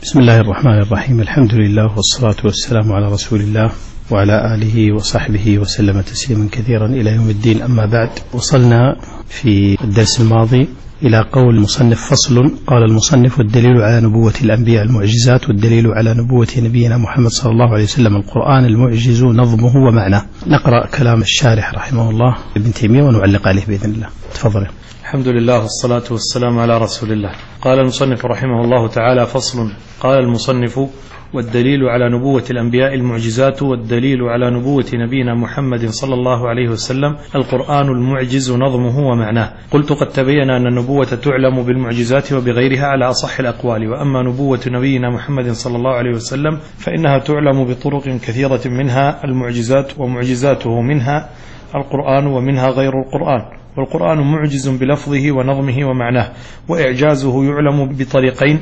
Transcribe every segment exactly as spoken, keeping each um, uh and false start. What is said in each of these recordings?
بسم الله الرحمن الرحيم. الحمد لله والصلاة والسلام على رسول الله وعلى آله وصحبه وسلم تسليما كثيرا إلى يوم الدين. أما بعد، وصلنا في الدرس الماضي إلى قول المصنف: فصل. قال المصنف: والدليل على نبوة الأنبياء المعجزات، والدليل على نبوة نبينا محمد صلى الله عليه وسلم القرآن المعجز نظمه ومعناه. نقرأ كلام الشارح رحمه الله ابن تيمية ونعلق عليه بإذن الله. تفضل. الحمد لله والصلاة والسلام على رسول الله. قال المصنف رحمه الله تعالى: فصل. قال المصنف: والدليل على نبوة الأنبياء المعجزات، والدليل على نبوة نبينا محمد صلى الله عليه وسلم القرآن المعجز نظمه ومعناه. قلت: قد تبين أن النبوة تعلم بالمعجزات وبغيرها على أصح الأقوال، وأما نبوة نبينا محمد صلى الله عليه وسلم فإنها تعلم بطرق كثيرة، منها المعجزات ومعجزاته، منها القرآن ومنها غير القرآن. والقرآن معجز بلفظه ونظمه ومعناه، وإعجازه يعلم بطريقين: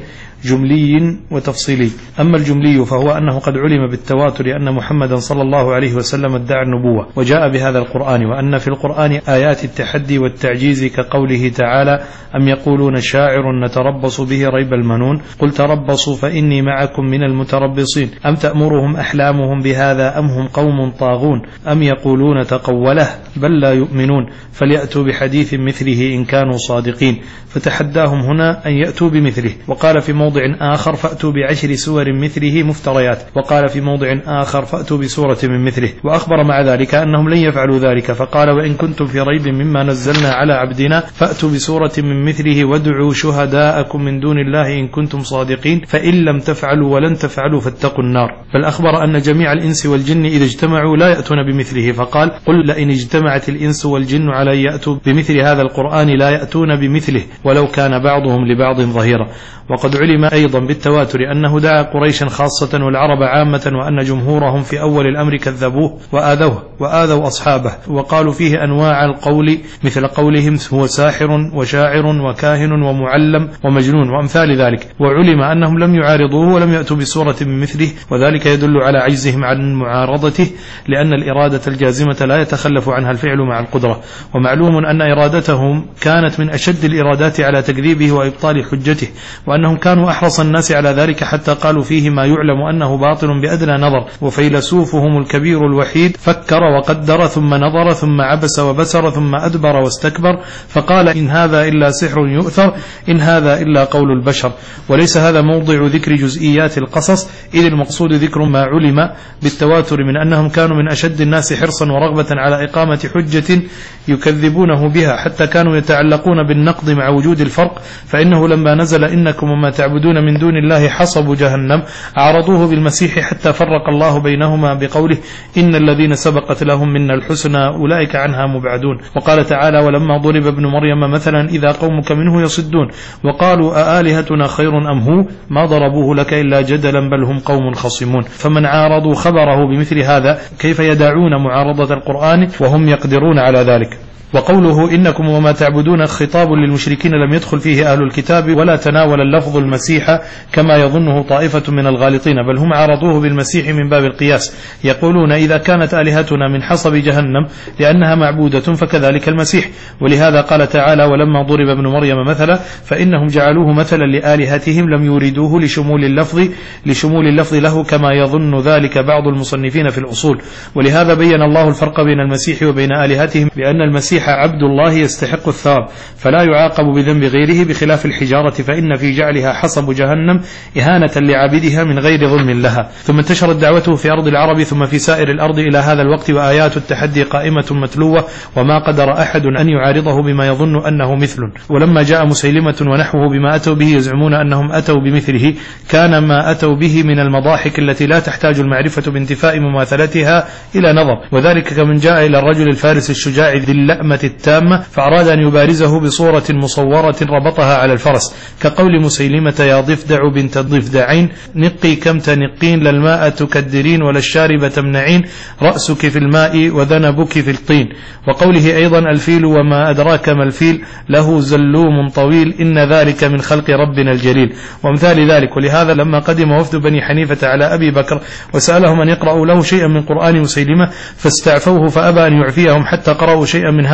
جملي وتفصيلي. أما الجملي فهو أنه قد علم بالتواتر أن محمدا صلى الله عليه وسلم ادعى النبوة وجاء بهذا القرآن، وأن في القرآن آيات التحدي والتعجيز كقوله تعالى: أم يقولون شاعر نتربص به ريب المنون، قل تربصوا فإني معكم من المتربصين، أم تأمرهم أحلامهم بهذا أم هم قوم طاغون، أم يقولون تقوله بل لا يؤمنون، فليأتوا بحديث مثله إن كانوا صادقين. فتحداهم هنا أن يأتوا بمثله. وقال في موضع آخر: فأتوا بعشر سور مثله مفتريات. وقال في موضع آخر: فأتوا بسورة من مثله. وأخبر مع ذلك أنهم لن يفعلوا ذلك، فقال: وإن كنتم في ريب مما نزلنا على عبدنا فأتوا بسورة من مثله وادعوا شهداءكم من دون الله إن كنتم صادقين، فإن لم تفعلوا ولن تفعلوا فاتقوا النار. بل أخبر أن جميع الإنس والجن إذا اجتمعوا لا يأتون بمثله، فقال: قل لئن اجتمعت الإنس والجن على أن يأتوا بمثل هذا القرآن لا يأتون بمثله ولو كان بعضهم لبعض ظهيرا. وقد علم أيضا بالتواتر أنه دعا قريشا خاصة والعرب عامة، وأن جمهورهم في أول الأمر كذبوه وآذوه وآذوا أصحابه، وقالوا فيه أنواع القول مثل قولهم هو ساحر وشاعر وكاهن ومعلم ومجنون وأمثال ذلك. وعلم أنهم لم يعارضوه ولم يأتوا بسورة من مثله، وذلك يدل على عجزهم عن معارضته، لأن الإرادة الجازمة لا يتخلف عنها الفعل مع القدرة. ومعلوم أن إرادتهم كانت من أشد الإرادات على تكذيبه وإبطال حجته، وأنهم كانوا أحرص الناس على ذلك حتى قالوا فيه ما يعلم أنه باطل بأدنى نظر. وفيلسوفهم الكبير الوحيد فكر وقدر ثم نظر ثم عبس وبسر ثم أدبر واستكبر، فقال: إن هذا إلا سحر يؤثر، إن هذا إلا قول البشر. وليس هذا موضع ذكر جزئيات القصص، إذ المقصود ذكر ما علم بالتواتر من أنهم كانوا من أشد الناس حرصا ورغبة على إقامة حجة يكذبونه بها، حتى كانوا يتعلقون بالنقد مع وجود الفرق. فإنه لما نزل إنكم وما تعبدون من دون الله حصب جهنم عارضوه بالمسيح حتى فرق الله بينهما بقوله: إن الذين سبقت لهم منا الحسنى أولئك عنها مبعدون. وقال تعالى: ولما ضرب ابن مريم مثلا إذا قومك منه يصدون، وقالوا أآلهتنا خير أم هو، ما ضربوه لك إلا جدلا بل هم قوم خصمون. فمن عارضوا خبره بمثل هذا كيف يدعون معارضة القرآن وهم يقدرون على ذلك؟ وقوله إنكم وما تعبدون خطاب للمشركين لم يدخل فيه أهل الكتاب، ولا تناول اللفظ المسيح كما يظنه طائفة من الغالطين، بل هم عرضوه بالمسيح من باب القياس. يقولون: إذا كانت آلهتنا من حصب جهنم لأنها معبودة فكذلك المسيح. ولهذا قال تعالى: ولما ضرب ابن مريم مثلا فإنهم جعلوه مثلا لآلهتهم لم يريدوه لشمول اللفظ لشمول اللفظ له، كما يظن ذلك بعض المصنفين في الأصول. ولهذا بين الله الفرق بين المسيح وبين آلهتهم بأن المسيح عبد الله يستحق الثواب فلا يعاقب بذنب غيره، بخلاف الحجارة فإن في جعلها حصب جهنم إهانة لعابدها من غير ظلم لها. ثم انتشرت دعوته في أرض العرب ثم في سائر الأرض إلى هذا الوقت، وآيات التحدي قائمة متلوة، وما قدر أحد أن يعارضه بما يظن أنه مثل. ولما جاء مسيلمة ونحوه بما أتوا به يزعمون أنهم أتوا بمثله، كان ما أتوا به من المضاحك التي لا تحتاج المعرفة بانتفاء مماثلتها إلى نظر. وذلك كمن جاء إلى الرجل الفارس الشجاع ذي اللأمة التامة فأراد أن يبارزه بصورة مصورة ربطها على الفرس، كقول مسيلمة: يا ضفدع بنت ضفدعين، نقي كم تنقين، للماء تكدرين ولا الشارب تمنعين، رأسك في الماء وذنبك في الطين. وقوله أيضا: الفيل وما أدراك ما الفيل، له زلوم طويل، إن ذلك من خلق ربنا الجليل، وامثال ذلك. ولهذا لما قدم وفد بني حنيفة على أبي بكر وسألهم أن يقرأوا له شيئا من قرآن مسيلمة فاستعفوه فأبى أن يعفيهم حتى قرأوا شيئا من هذا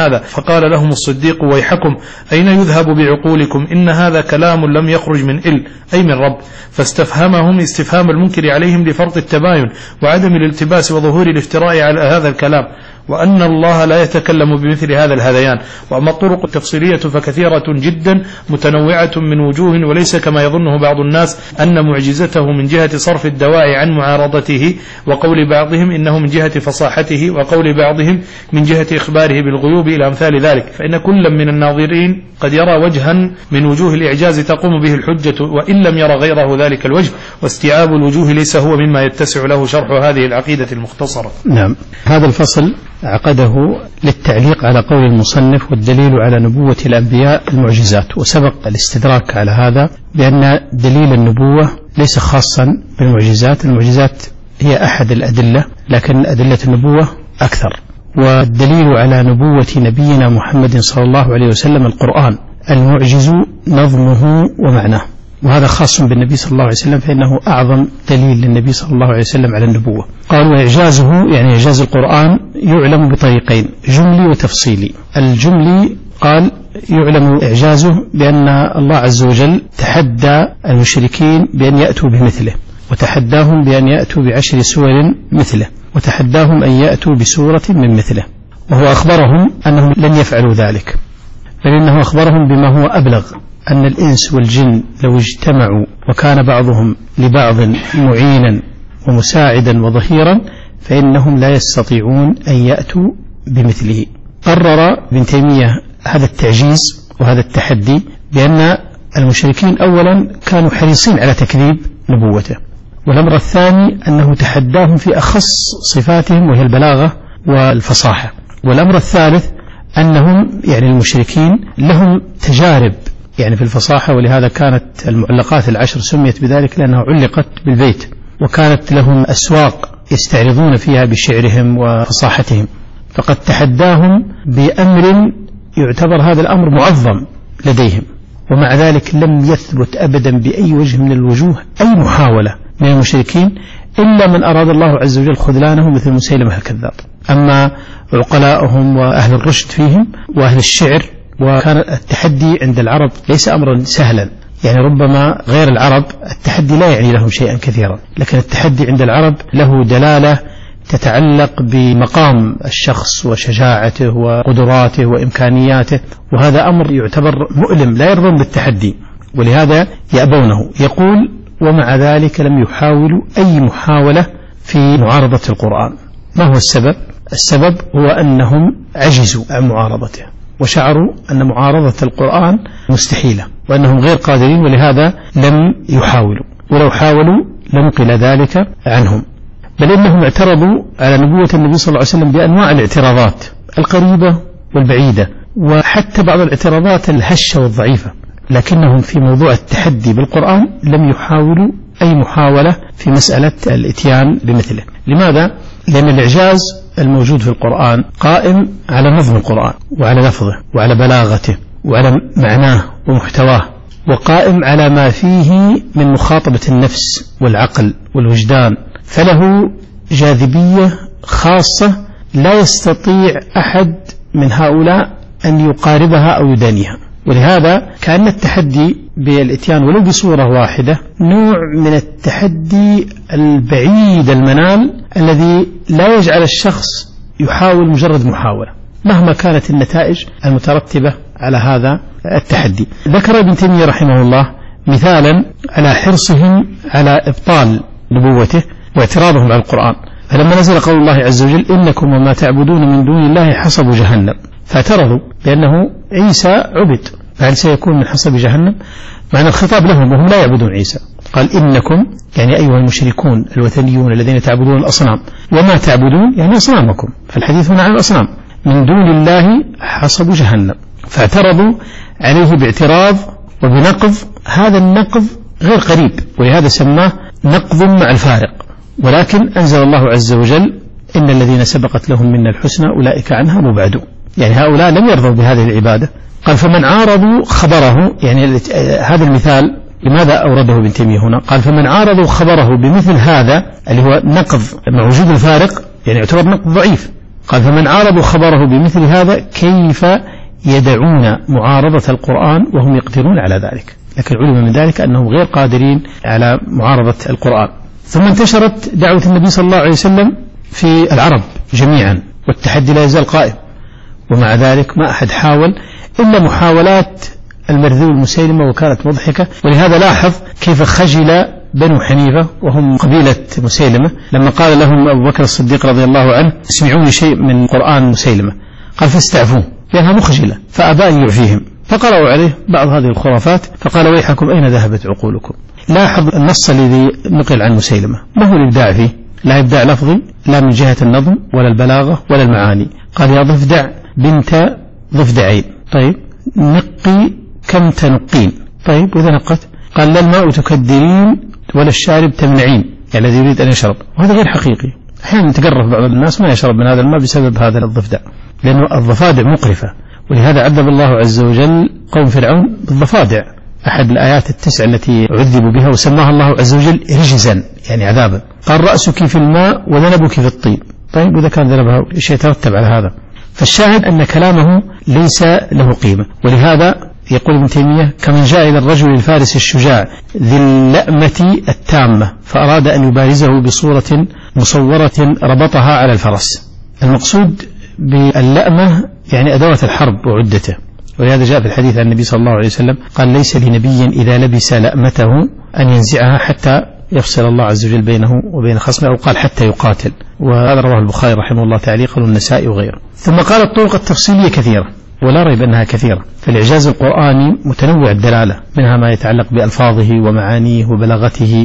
هذا. فقال لهم الصديق ويحكم أين يذهب بعقولكم؟ إن هذا كلام لم يخرج من إل أي من رب. فاستفهمهم استفهام المنكر عليهم لفرط التباين وعدم الالتباس وظهور الافتراء على هذا الكلام، وأن الله لا يتكلم بمثل هذا الهذيان. وأما الطرق التفصيلية فكثيرة جدا متنوعة من وجوه، وليس كما يظنه بعض الناس أن معجزته من جهة صرف الدواعي عن معارضته، وقول بعضهم إنه من جهة فصاحته، وقول بعضهم من جهة إخباره بالغيوب إلى أمثال ذلك. فإن كل من الناظرين قد يرى وجها من وجوه الإعجاز تقوم به الحجة، وإن لم يرى غيره ذلك الوجه. واستيعاب الوجوه ليس هو مما يتسع له شرح هذه العقيدة المختصرة. نعم، هذا الفصل عقده للتعليق على قول المصنف والدليل على نبوة الأنبياء المعجزات. وسبق الاستدراك على هذا بأن دليل النبوة ليس خاصا بالمعجزات، المعجزات هي أحد الأدلة، لكن أدلة النبوة أكثر. والدليل على نبوة نبينا محمد صلى الله عليه وسلم القرآن المعجز نظمه ومعناه، وهذا خاص بالنبي صلى الله عليه وسلم، فإنه أعظم دليل للنبي صلى الله عليه وسلم على النبوة. قال وإعجازه يعني إعجاز القرآن يعلم بطريقين، جملي وتفصيلي. الجملي قال يعلم إعجازه بأن الله عز وجل تحدى المشركين بأن يأتوا بمثله، وتحداهم بأن يأتوا بعشر سور مثله، وتحداهم أن يأتوا بسورة من مثله، وهو أخبرهم أنهم لن يفعلوا ذلك، بل إنه أخبرهم بما هو أبلغ، أن الإنس والجن لو اجتمعوا وكان بعضهم لبعض معينا ومساعدا وظهيرا فإنهم لا يستطيعون أن يأتوا بمثله. قرر ابن تيمية هذا التعجيز وهذا التحدي بأن المشركين أولا كانوا حريصين على تكذيب نبوته، والأمر الثاني أنه تحداهم في أخص صفاتهم وهي البلاغة والفصاحة، والأمر الثالث أنهم يعني المشركين لهم تجارب يعني في الفصاحة، ولهذا كانت المعلقات العشر سميت بذلك لأنها علقت بالبيت، وكانت لهم أسواق يستعرضون فيها بشعرهم وفصاحتهم. فقد تحداهم بأمر يعتبر هذا الأمر معظم لديهم، ومع ذلك لم يثبت أبدا بأي وجه من الوجوه أي محاولة من المشركين إلا من أراد الله عز وجل خذلانه مثل مسيلمة الكذاب. أما عقلاءهم وأهل الرشد فيهم وأهل الشعر، وكان التحدي عند العرب ليس أمرا سهلا، يعني ربما غير العرب التحدي لا يعني لهم شيئا كثيرا، لكن التحدي عند العرب له دلالة تتعلق بمقام الشخص وشجاعته وقدراته وإمكانياته، وهذا أمر يعتبر مؤلم لا يرضون بالتحدي، ولهذا يأبونه. يقول ومع ذلك لم يحاولوا أي محاولة في معارضة القرآن. ما هو السبب؟ السبب هو أنهم عجزوا عن معارضته، وشعروا أن معارضة القرآن مستحيلة وأنهم غير قادرين، ولهذا لم يحاولوا، ولو حاولوا لنقل ذلك عنهم. بل إنهم اعترضوا على نبوة النبي صلى الله عليه وسلم بأنواع الاعتراضات القريبة والبعيدة، وحتى بعض الاعتراضات الهشة والضعيفة، لكنهم في موضوع التحدي بالقرآن لم يحاولوا أي محاولة في مسألة الاتيان بمثله. لماذا؟ لأن الإعجاز الموجود في القرآن قائم على نظم القرآن وعلى لفظه وعلى بلاغته وعلى معناه ومحتواه، وقائم على ما فيه من مخاطبة النفس والعقل والوجدان، فله جاذبية خاصة لا يستطيع أحد من هؤلاء أن يقاربها أو يدانيها. ولهذا كان التحدي بالإتيان ولو بصورة واحدة نوع من التحدي البعيد المنال الذي لا يجعل الشخص يحاول مجرد محاولة مهما كانت النتائج المترتبة على هذا التحدي. ذكر ابن تيمية رحمه الله مثالا على حرصهم على إبطال نبوته واعتراضهم على القرآن، فلما نزل قول الله عز وجل إنكم وما تعبدون من دون الله حصب جهنم، فاعترضوا بأنه عيسى عبد، فهل سيكون من حصب جهنم؟ معنى الخطاب لهم وهم لا يعبدون عيسى. قال إنكم يعني أيها المشركون الوثنيون الذين تعبدون الأصنام، وما تعبدون يعني أصنامكم، فالحديث هنا عن الأصنام، من دون الله حصب جهنم. فاعترضوا عليه باعتراض وبنقض، هذا النقض غير قريب، ولهذا سماه نقض مع الفارق. ولكن أنزل الله عز وجل إن الذين سبقت لهم منا الحسنى أولئك عنها مبعدون، يعني هؤلاء لم يرضوا بهذه العبادة. قال فمن عارضوا خبره، يعني هذا المثال لماذا أورده ابن تيمية هنا؟ قال فمن عارضوا خبره بمثل هذا اللي هو نقض مع وجود الفارق، يعني يعتبر نقض ضعيف. قال فمن عارضوا خبره بمثل هذا كيف يدعون معارضة القرآن وهم يقدرون على ذلك؟ لكن علم من ذلك أنهم غير قادرين على معارضة القرآن. ثم انتشرت دعوة النبي صلى الله عليه وسلم في العرب جميعا، والتحدي لا يزال قائم، ومع ذلك ما أحد حاول إلا محاولات المرذول مسيلمة وكانت مضحكة. ولهذا لاحظ كيف خجل بنو حنيفة وهم قبيلة مسيلمة لما قال لهم أبو بكر الصديق رضي الله عنه اسمعوني شيء من قرآن مسيلمة، قال فاستعفوه لأنها مخجلة، فأبى أن يعفيهم، فقرأوا عليه بعض هذه الخرافات فقال ويحكم أين ذهبت عقولكم. لاحظ النص الذي نقل عن مسيلمة ما هو الإبداع فيه؟ لا إبداع لفظي لا من جهة النظم ولا البلاغة ولا المعاني. قال يا ضفدع بنت ضفدعين، طيب نقي كم تنقين، طيب وإذا نقت قال لا الماء تكدرين ولا الشارب تمنعين، يعني الذي يريد أن يشرب، وهذا غير حقيقي. أحيانا تقرف بعض الناس ما يشرب من هذا الماء بسبب هذا الضفدع، لأنه الضفادع مقرفة، ولهذا عذب الله عز وجل قوم فرعون بالضفادع، أحد الآيات التسع التي عذبوا بها وسماها الله عز وجل رجزا يعني عذابا. قال رأسك في الماء وذنبك في الطين، طيب وإذا كان ذنبها إيش يترتب على هذا؟ فالشاهد أن كلامه ليس له قيمة. ولهذا يقول ابن تيمية كمن جاء إلى الرجل الفارس الشجاع ذي اللأمة التامة فأراد أن يبارزه بصورة مصورة ربطها على الفرس. المقصود باللأمة يعني أدوات الحرب وعدته، ولهذا جاء في الحديث عن النبي صلى الله عليه وسلم قال ليس لنبي إذا لبس لأمته أن ينزعها حتى يفصل الله عز وجل بينه وبين خصمه، أو قال حتى يقاتل، وهذا رواه البخاري رحمه الله تعليقا والنسائي وغيره. ثم قال الطرق التفصيلية كثيرة ولا ريب أنها كثيرة، فالإعجاز القرآني متنوع الدلالة، منها ما يتعلق بألفاظه ومعانيه وبلاغته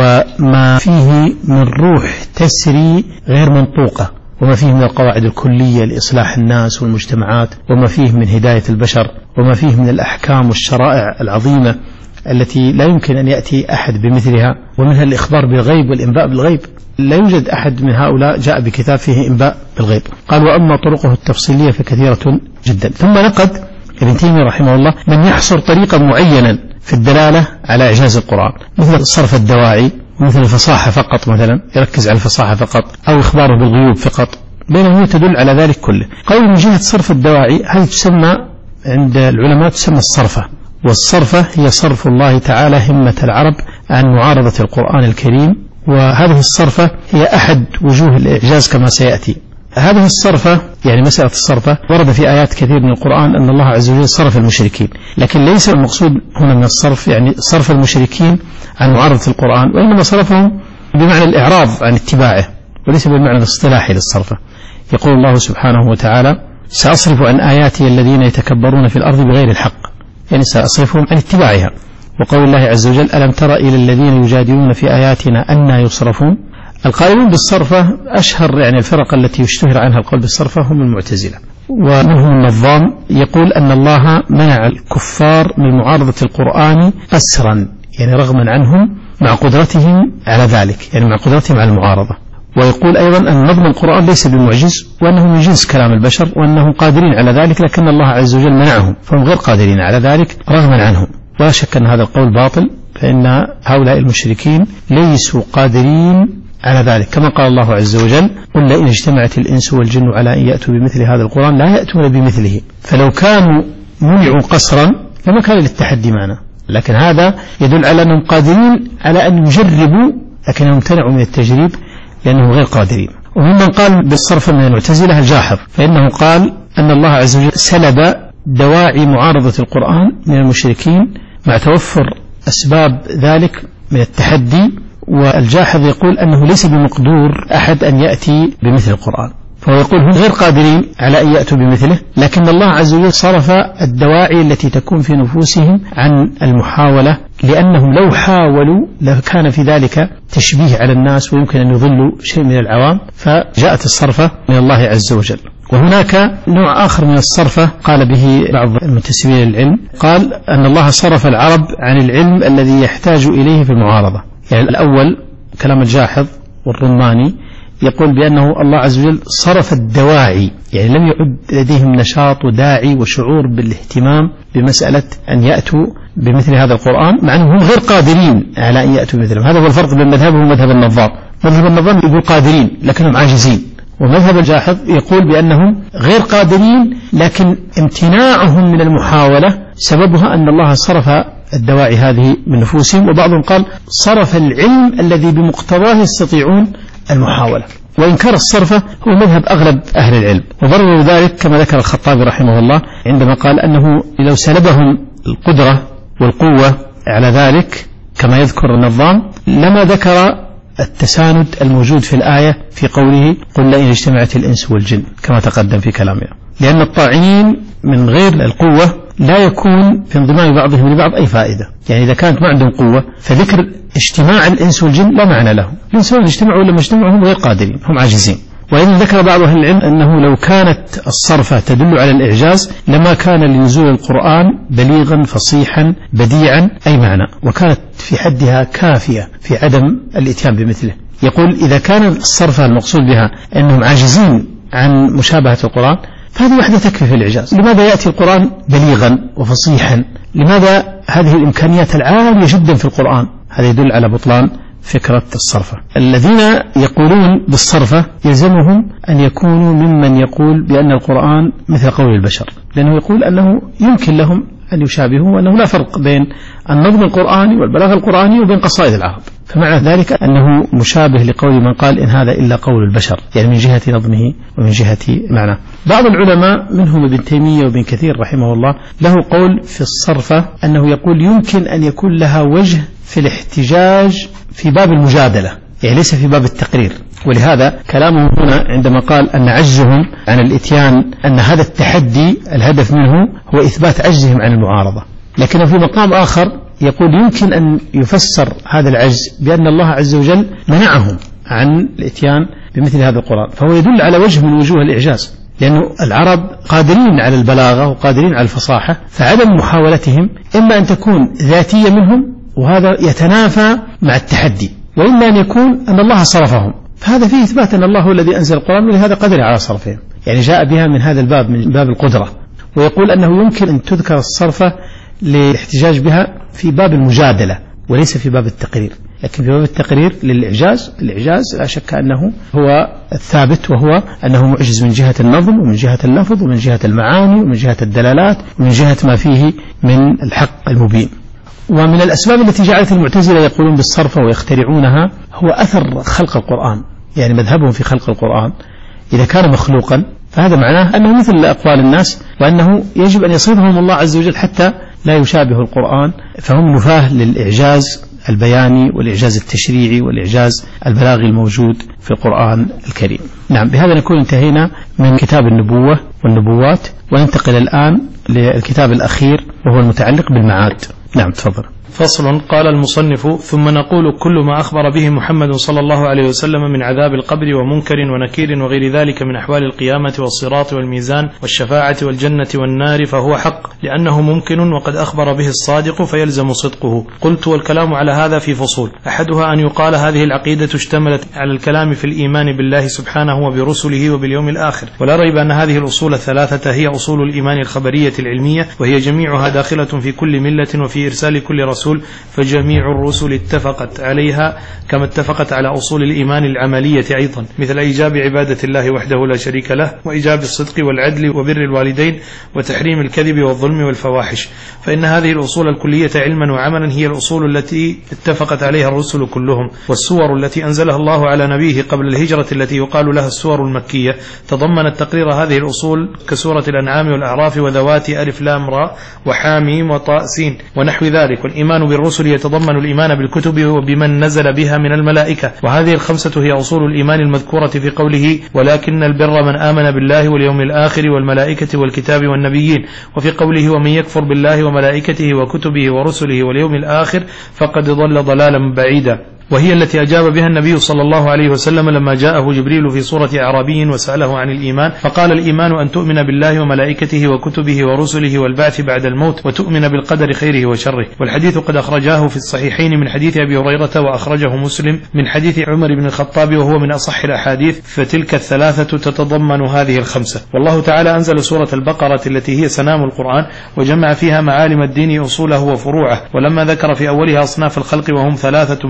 وما فيه من روح تسري غير منطوقة، وما فيه من القواعد الكلية لإصلاح الناس والمجتمعات، وما فيه من هداية البشر، وما فيه من الأحكام والشرائع العظيمة التي لا يمكن أن يأتي أحد بمثلها، ومنها الإخبار بالغيب والإنباء بالغيب، لا يوجد أحد من هؤلاء جاء بكتاب فيه إنباء بالغيب. قال وأما طرقه التفصيلية فكثيرة جدا. ثم نقد ابن تيمية رحمه الله من يحصر طريقا معينا في الدلالة على إعجاز القرآن، مثل صرف الدواعي، مثل الفصاحة فقط، مثلا يركز على الفصاحة فقط، أو إخباره بالغيوب فقط، بينما تدل على ذلك كله. قول من جهة صرف الدواعي هذه تسمى عند العلماء تسمى الصرفة، والصرفة هي صرف الله تعالى همة العرب عن معارضة القرآن الكريم، وهذه الصرفة هي أحد وجوه الإعجاز كما سيأتي. هذه الصرفة يعني مسألة الصرفة ورد في آيات كثير من القرآن أن الله عز وجل صرف المشركين، لكن ليس المقصود هنا من الصرف يعني صرف المشركين عن معارضة القرآن، وإنما صرفهم بمعنى الإعراض عن اتباعه وليس بالمعنى الاصطلاحي للصرفة. يقول الله سبحانه وتعالى سأصرف عن آياتي الذين يتكبرون في الأرض بغير الحق، يعني سأصرفهم عن اتباعها. وقول الله عز وجل ألم تر إلى الذين يجادلون في آياتنا أنى يصرفون. القائلون بالصرفة أشهر يعني الفرق التي يشتهر عنها القول بالصرفة هم المعتزلة، ومنهم النظام يقول أن الله منع الكفار من معارضة القرآن أسرا، يعني رغما عنهم مع قدرتهم على ذلك، يعني مع قدرتهم على المعارضة. ويقول أيضا أن نظم القرآن ليس بمعجز، وأنه من جنس كلام البشر، وأنهم قادرين على ذلك، لكن الله عز وجل منعهم فهم غير قادرين على ذلك رغما عنهم. ولا شك أن هذا القول باطل، فإن هؤلاء المشركين ليسوا قادرين على ذلك، كما قال الله عز وجل قل لئن اجتمعت الإنس والجن على أن يأتوا بمثل هذا القرآن لا يأتون بمثله. فلو كانوا منعوا قصرا لما كان للتحدي معنا، لكن هذا يدل على أنهم قادرين على أن يجربوا، لكنهم امتنعوا من التجريب لأنهم غير قادرين. وممن قال بالصرف من المعتزلة الجاحظ، فإنه قال أن الله عز وجل سلب دواعي معارضة القرآن من المشركين مع توفر أسباب ذلك من التحدي. والجاحظ يقول أنه ليس بمقدور أحد أن يأتي بمثل القرآن، فهو يقول هم غير قادرين على أن يأتوا بمثله، لكن الله عز وجل صرف الدواعي التي تكون في نفوسهم عن المحاولة، لأنهم لو حاولوا لكان في ذلك تشبيه على الناس ويمكن أن يضلوا شيء من العوام، فجاءت الصرفة من الله عز وجل. وهناك نوع آخر من الصرفة قال به بعض المنتسبين للعلم، قال أن الله صرف العرب عن العلم الذي يحتاج إليه في المعارضة. يعني الأول كلام الجاحظ والرماني يقول بأنه الله عز وجل صرف الدواعي، يعني لم يعد لديهم نشاط وداعي وشعور بالاهتمام بمسألة أن يأتوا بمثل هذا القرآن، مع أنهم غير قادرين على أن يأتوا بمثله. هذا هو الفرق بين مذهبه ومذهب النظام. مذهب النظام يقول قادرين لكنهم عاجزين، ومذهب الجاحظ يقول بأنهم غير قادرين، لكن امتناعهم من المحاولة سببها أن الله صرف الدواعي هذه من نفوسهم. وبعضهم قال صرف العلم الذي بمقتضاه يستطيعون المحاولة، وإنكار الصرفة هو مذهب أغلب أهل العلم. وضربوا ذلك كما ذكر الخطابي رحمه الله عندما قال أنه لو سلبهم القدرة والقوة على ذلك كما يذكر النظام لما ذكر التساند الموجود في الآية في قوله قل لئن اجتمعت الإنس والجن كما تقدم في كلامنا، لأن الطاعنين من غير القوة لا يكون في انضمام بعضهم لبعض أي فائدة. يعني إذا كانت ما عندهم قوة فذكر اجتماع الإنس والجن لا معنى له، لأن سواء اجتمعوا ولا ما اجتمعوا هم غير قادرين، هم عاجزين. وإن ذكر بعض أهل العلم أنه لو كانت الصرفة تدل على الإعجاز لما كان لنزول القرآن بليغا فصيحا بديعا أي معنى، وكانت في حدها كافية في عدم الإتيان بمثله. يقول إذا كان الصرفة المقصود بها أنهم عاجزين عن مشابهة القرآن فهذه وحدة تكفي في الإعجاز. لماذا يأتي القرآن بليغا وفصيحا؟ لماذا هذه الإمكانيات العالية جدا في القرآن؟ هذا يدل على بطلان فكرة الصرفة. الذين يقولون بالصرفة يلزمهم أن يكونوا ممن يقول بأن القرآن مثل قول البشر، لأنه يقول أنه يمكن لهم أن يشابهوا، وأنه لا فرق بين النظم القرآني والبلاغ القرآني وبين قصائد العرب، فمعنى ذلك أنه مشابه لقول من قال إن هذا إلا قول البشر، يعني من جهة نظمه ومن جهة معنى. بعض العلماء منهم ابن تيمية وابن كثير رحمه الله له قول في الصرفة أنه يقول يمكن أن يكون لها وجه في الاحتجاج في باب المجادلة، يعني ليس في باب التقرير. ولهذا كلامه هنا عندما قال أن عجزهم عن الإتيان أن هذا التحدي الهدف منه هو إثبات عجزهم عن المعارضة، لكن في مقام آخر يقول يمكن أن يفسر هذا العجز بأن الله عز وجل منعهم عن الإتيان بمثل هذا القرآن، فهو يدل على وجه من وجوه الإعجاز، لأن العرب قادرين على البلاغة وقادرين على الفصاحة، فعدم محاولتهم إما أن تكون ذاتية منهم وهذا يتنافى مع التحدي، وإما أن يكون أن الله صرفهم، فهذا فيه إثبات أن الله هو الذي أنزل القرآن ولهذا قدر على صرفهم، يعني جاء بها من هذا الباب من باب القدرة. ويقول أنه يمكن أن تذكر الصرفة للاحتجاج بها في باب المجادلة وليس في باب التقرير، لكن في باب التقرير للإعجاز. الإعجاز لا شك أنه هو الثابت، وهو أنه معجز من جهة النظم ومن جهة اللفظ ومن جهة المعاني ومن جهة الدلالات ومن جهة ما فيه من الحق المبين. ومن الأسباب التي جعلت المعتزلة يقولون بالصرفة ويخترعونها هو أثر خلق القرآن، يعني مذهبهم في خلق القرآن إذا كان مخلوقا فهذا معناه أنه مثل أقوال الناس، وأنه يجب أن يصرفهم الله عز وجل حتى لا يشابه القرآن، فهم نفاه للإعجاز البياني والإعجاز التشريعي والإعجاز البلاغي الموجود في القرآن الكريم. نعم، بهذا نكون انتهينا من كتاب النبوة والنبوات، وننتقل الآن للكتاب الأخير وهو المتعلق بالمعاد. نعم تفضل. فصل. قال المصنف: ثم نقول كل ما أخبر به محمد صلى الله عليه وسلم من عذاب القبر ومنكر ونكير وغير ذلك من أحوال القيامة والصراط والميزان والشفاعة والجنة والنار فهو حق، لأنه ممكن وقد أخبر به الصادق فيلزم صدقه. قلت: والكلام على هذا في فصول، أحدها أن يقال هذه العقيدة اشتملت على الكلام في الإيمان بالله سبحانه وبرسله وباليوم الآخر، ولا ريب أن هذه الأصول الثلاثة هي أصول الإيمان الخبرية العلمية، وهي جميعها داخلة في كل ملة وفي إرسال كل رسول، فجميع الرسل اتفقت عليها كما اتفقت على أصول الإيمان العملية أيضا، مثل إيجاب عبادة الله وحده لا شريك له، وإيجاب الصدق والعدل وبر الوالدين، وتحريم الكذب والظلم والفواحش. فإن هذه الأصول الكلية علما وعملا هي الأصول التي اتفقت عليها الرسل كلهم. والسور التي أنزلها الله على نبيه قبل الهجرة التي يقال لها السور المكية تضمنت تقرير هذه الأصول كسورة الأنعام والأعراف وذوات ألف لام راء وحاميم وطاء سين ونحو ذلك. والإيمان بالرسل يتضمن الإيمان بالكتب وبمن نزل بها من الملائكة، وهذه الخمسة هي أصول الإيمان المذكورة في قوله: ولكن البر من آمن بالله واليوم الآخر والملائكة والكتاب والنبيين، وفي قوله: ومن يكفر بالله وملائكته وكتبه ورسله واليوم الآخر فقد ضل ضلالا بعيدا. وهي التي أجاب بها النبي صلى الله عليه وسلم لما جاءه جبريل في صورة أعرابي وسأله عن الإيمان، فقال: الإيمان أن تؤمن بالله وملائكته وكتبه ورسله والبعث بعد الموت، وتؤمن بالقدر خيره وشره. والحديث قد أخرجاه في الصحيحين من حديث أبي هريرة، وأخرجه مسلم من حديث عمر بن الخطاب، وهو من أصح الأحاديث. فتلك الثلاثة تتضمن هذه الخمسة. والله تعالى أنزل سورة البقرة التي هي سنام القرآن، وجمع فيها معالم الدين أصوله وفروعه، ولما ذكر في أولها أصناف الخلق وهم ثلاثة: مؤمن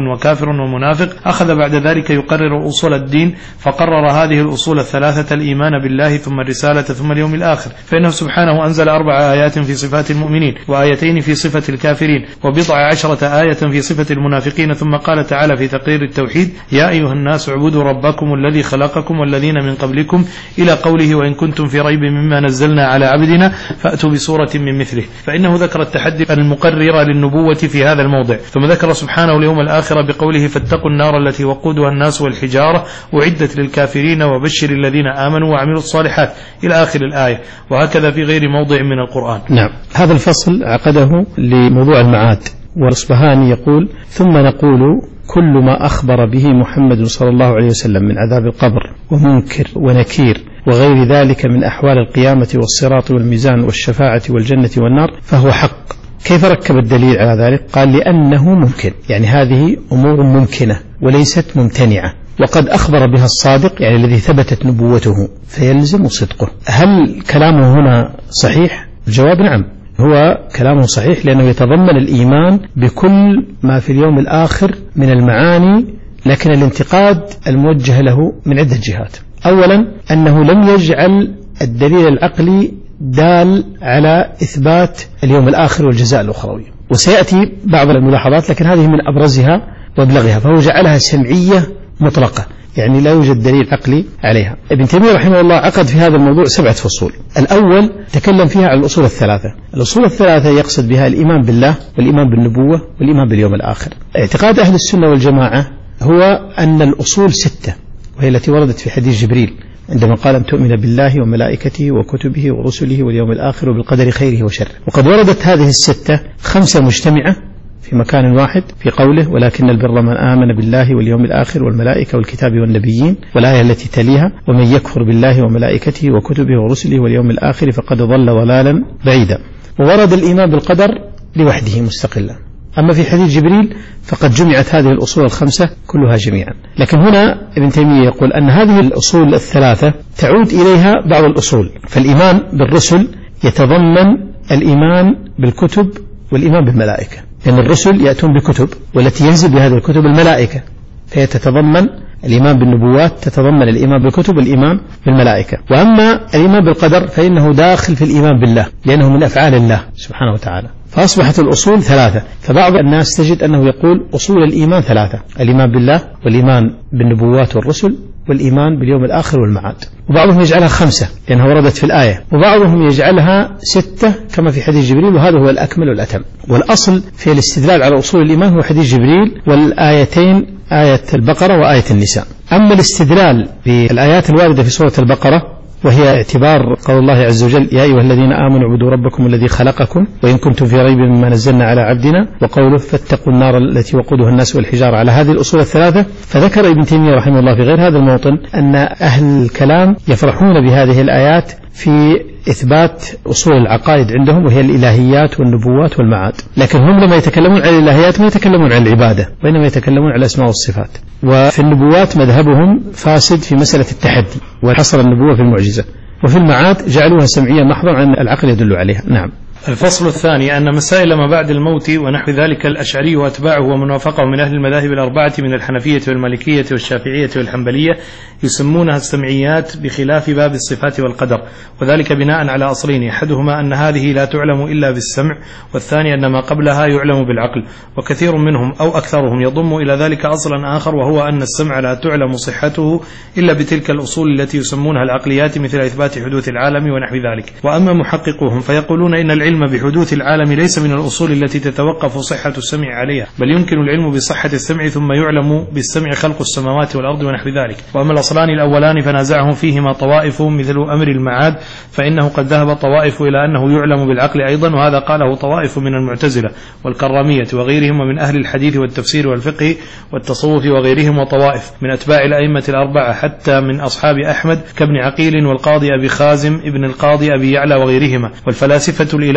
وكافر ومنافق، أخذ بعد ذلك يقرر أصول الدين، فقرر هذه الأصول الثلاثة: الإيمان بالله ثم الرسالة ثم اليوم الآخر. فإنه سبحانه أنزل أربع آيات في صفات المؤمنين، وآيتين في صفة الكافرين، وبضع عشرة آية في صفة المنافقين، ثم قال تعالى في تقرير التوحيد: يا أيها الناس اعبدوا ربكم الذي خلقكم والذين من قبلكم، إلى قوله: وإن كنتم في ريب مما نزلنا على عبدنا فأتوا بسورة من مثله. فإنه ذكر التحدي المقرر للنبوة في هذا الموضع، ثم ذكر سبحانه اليوم الآخر بقوله: فاتقوا النار التي وقودها الناس والحجارة أعدت للكافرين وبشر الذين آمنوا وعملوا الصالحات، إلى آخر الآية، وهكذا في غير موضع من القرآن. نعم، هذا الفصل عقده لموضوع المعاد، والأصبهاني يقول: ثم نقول كل ما أخبر به محمد صلى الله عليه وسلم من عذاب القبر ومنكر ونكير وغير ذلك من أحوال القيامة والصراط والميزان والشفاعة والجنة والنار فهو حق. كيف ركب الدليل على ذلك؟ قال: لأنه ممكن، يعني هذه أمور ممكنة وليست ممتنعة، وقد أخبر بها الصادق، يعني الذي ثبتت نبوته، فيلزم صدقه. هل كلامه هنا صحيح؟ الجواب نعم، هو كلامه صحيح، لأنه يتضمن الإيمان بكل ما في اليوم الآخر من المعاني، لكن الانتقاد الموجه له من عدة جهات. أولا، أنه لم يجعل الدليل العقلي دال على إثبات اليوم الآخر والجزاء الأخروي، وسيأتي بعض الملاحظات، لكن هذه من أبرزها وأبلغها. فهو جعلها سمعية مطلقة، يعني لا يوجد دليل عقلي عليها. ابن تيمية رحمه الله عقد في هذا الموضوع سبعة فصول. الأول تكلم فيها عن الأصول الثلاثة. الأصول الثلاثة يقصد بها الإيمان بالله والإيمان بالنبوة والإيمان باليوم الآخر. اعتقاد أهل السنة والجماعة هو أن الأصول ستة، وهي التي وردت في حديث جبريل عندما قال: أن تؤمن بالله وملائكته وكتبه ورسله واليوم الآخر وبالقدر خيره وشره. وقد وردت هذه الستة خمسة مجتمعة في مكان واحد في قوله: ولكن البر من آمن بالله واليوم الآخر والملائكة والكتاب والنبيين، والآية التي تليها: ومن يكفر بالله وملائكته وكتبه ورسله واليوم الآخر فقد ضل ضلالا بعيدا. وورد الإيمان بالقدر لوحده مستقلا. أما في حديث جبريل فقد جمعت هذه الأصول الخمسة كلها جميعا. لكن هنا ابن تيمية يقول أن هذه الأصول الثلاثة تعود إليها بعض الأصول. فالإيمان بالرسل يتضمن الإيمان بالكتب والإيمان بالملائكة، لأن يعني الرسل يأتون بكتب، والتي ينزل بهذه الكتب الملائكة، فهي تتضمن الإيمان بالنبوات، تتضمن الإيمان بالكتب والإيمان بالملائكة. وأما الإيمان بالقدر فإنه داخل في الإيمان بالله، لأنه من أفعال الله سبحانه وتعالى. فأصبحت الأصول ثلاثة. فبعض الناس تجد أنه يقول أصول الإيمان ثلاثة: الإيمان بالله والإيمان بالنبوات والرسل والإيمان باليوم الآخر والمعاد. وبعضهم يجعلها خمسة لأنها وردت في الآية، وبعضهم يجعلها ستة كما في حديث جبريل، وهذا هو الأكمل والأتم. والأصل في الاستدلال على أصول الإيمان هو حديث جبريل والآيتين، آية البقرة وآية النساء. أما الاستدلال بالآيات الواردة في سورة البقرة، وهي اعتبار قول الله عز وجل: يا أيها الذين آمنوا اعبدوا ربكم الذي خلقكم وإن كنتم في ريب مما نزلنا على عبدنا، وقوله: فاتقوا النار التي وقودها الناس والحجارة، على هذه الأصول الثلاثة. فذكر ابن تيمية رحمه الله في غير هذا الموطن أن أهل الكلام يفرحون بهذه الآيات في إثبات أصول العقائد عندهم، وهي الإلهيات والنبوات والمعاد. لكن هم لما يتكلمون عن الإلهيات ما يتكلمون عن العبادة، وإنما يتكلمون عن الأسماء والصفات. وفي النبوات مذهبهم فاسد في مسألة التحدي وحصر النبوة في المعجزة، وفي المعاد جعلوها سمعية محضة عن العقل يدل عليها. نعم. الفصل الثاني: أن مسائل ما بعد الموت ونحو ذلك الأشعري وأتباعه ومن وافقه من أهل المذاهب الأربعة من الحنفية والمالكية والشافعية والحنبلية يسمونها السمعيات، بخلاف باب الصفات والقدر، وذلك بناء على أصلين: أحدهما أن هذه لا تعلم إلا بالسمع، والثاني أن ما قبلها يعلم بالعقل. وكثير منهم أو أكثرهم يضم إلى ذلك أصلا آخر، وهو أن السمع لا تعلم صحته إلا بتلك الأصول التي يسمونها العقليات، مثل إثبات حدوث العالم ونحو ذلك. وأما محققوهم فيقولون إن العلم بحدوث العالم ليس من الأصول التي تتوقف صحة السمع عليها، بل يمكن العلم بصحة السمع ثم يعلم بالسمع خلق السماوات والأرض ونحو ذلك. وأما الأصلان الأولان فنازعهم فيهما طوائف مثل أمر المعاد، فإنه قد ذهب طوائف إلى أنه يعلم بالعقل أيضا، وهذا قاله طوائف من المعتزلة والكرامية وغيرهم، ومن أهل الحديث والتفسير والفقه والتصوف وغيرهم، وطوائف من أتباع الأئمة الأربعة حتى من أصحاب أحمد كابن عقيل والقاضي أبي خازم ابن القاضي أبي يعلى وغيرهما، والفلاسفة الإله